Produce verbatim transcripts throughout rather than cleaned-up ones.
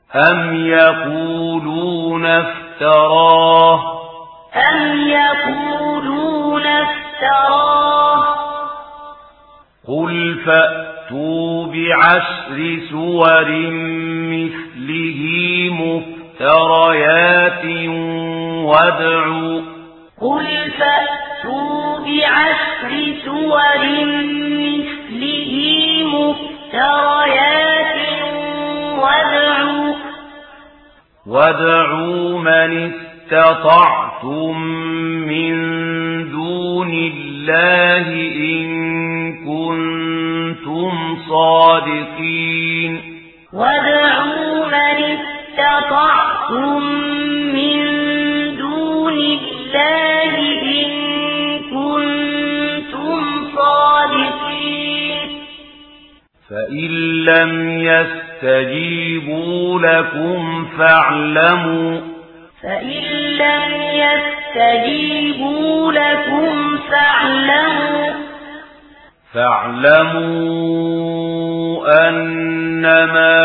أم يقولون افتراه أم يقولون افتراه قل فأتوا بعشر سور مثله مفتريات وادعوا قل فأتوا بعشر سور مثله مفتريات وادعوا وادعوا من استطعتم من دون الله إن كنتم صادقين وادعوا من استطعتم من دون الله إن كنتم صادقين فإن لم يستجيبوا لكم فاعلموا فإن لم يستجيبوا لكم فاعلموا فاعلموا أنما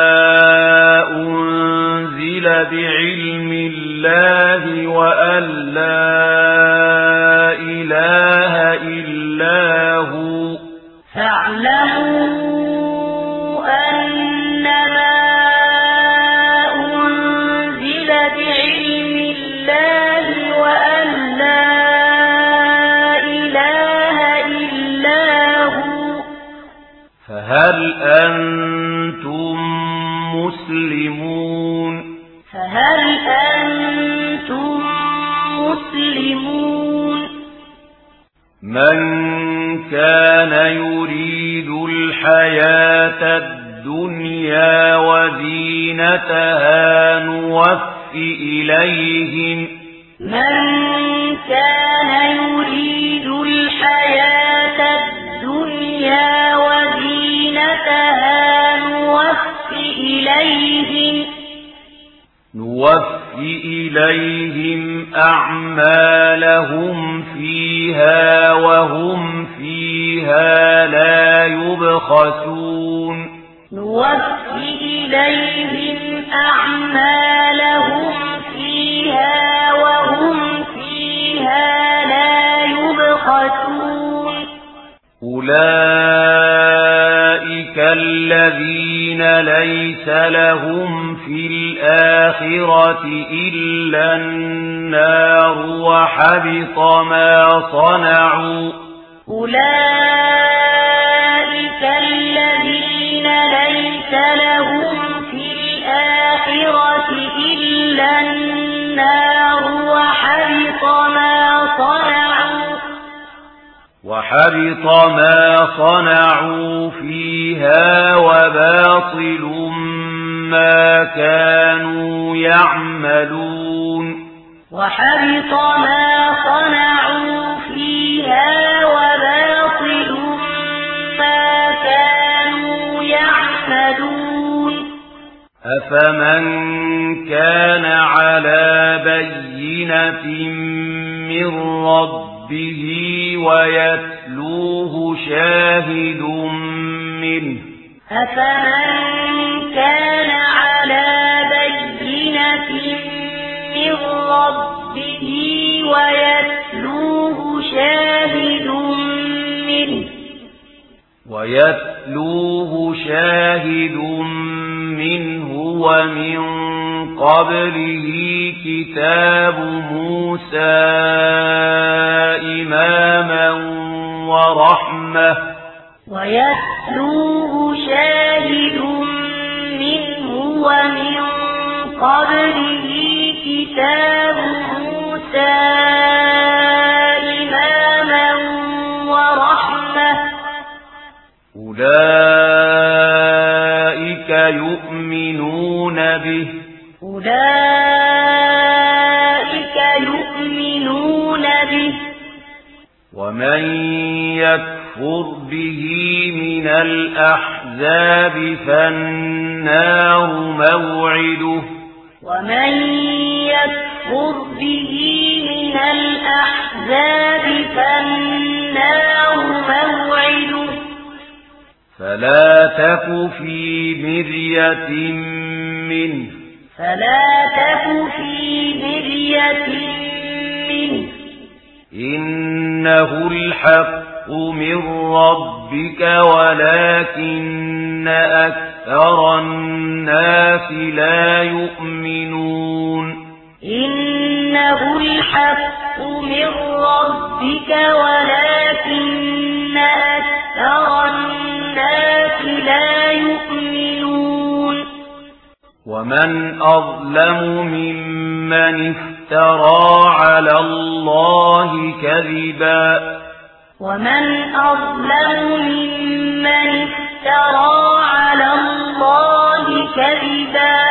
أنزل بعلم الله وأن لا إله إلا هو فاعلموا أنما أنزل بعلم الله وأن لا إله إلا هو فهل أنتم مسلمون فهل أنتم مسلمون من كان يريد الحياة الدنيا وزينتها نوفي إليهم من كان يريد الحياة الدنيا وزينتها نوفي إليهم نوفي إليهم أعمالهم فيها وهم فيها لا يبخسون نوفي إليهم أعمالهم فيها وهم فيها لا يبخسون أولئك الذين ليس لهم في الآخرة إلا النار وحبط ما صنعوا أولئك الذين ليس لهم في الآخرة إلا النار وحبط ما صنعوا وحبط ما صنعوا فيها وباطل ما كانوا يعملون وحبط ما صنعوا فيها وباطل ما كانوا يعملون أفمن كان على بينة من ربه ويتلوه شاهد منه أفمن كان على بينة من ربه ويتلوه شاهد منه ويتلوه شاهد منه ومن قبله كتاب موسى إماما ورحمة ويتلوه شاهد منه ومن قبله كتاب موسى إماما ورحمة أولئك يؤمنون به أولئك يؤمنون به ومن يكفر به من الأحزاب فالنار موعده ومن يكفر به من الأحزاب فالنار موعده فلا تك في مرية منه فلا تك في مرية منه إنه الحق من ربك ولكن أكثر الناس لا يؤمنون إنه الحق من ربك ولكن أكثر الناس لا يؤمنون ومن أظلم ممن افترى على الله كذبا ومن أظلم ممن افترى على الله كذبا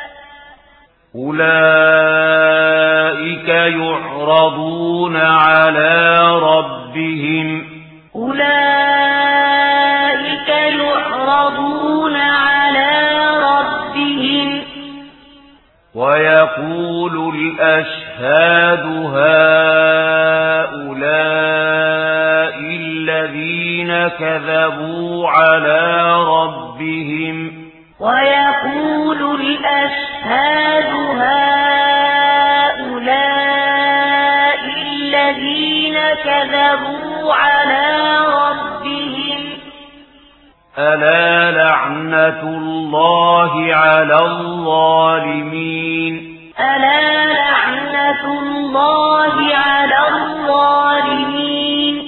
أولئك يعرضون على ربهم أولئك يعرضون على ربهم ويقول الأشهاد هؤلاء الذين كذبوا على ربهم ويقول الأشهاد هؤلاء الذين كذبوا على ربهم ألا لعنة الله على الظالمين ألا لعنة الله على الظالمين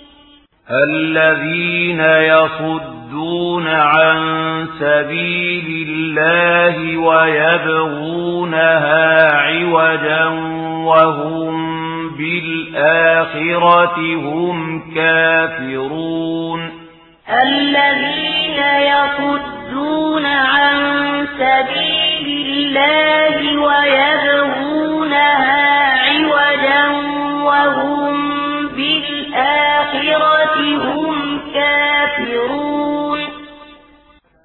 الذين يصدون عن سبيل الله ويبغونها عوجا وهم بالآخرة هم كافرون الذين يصدون عن سبيل الله ويبغونها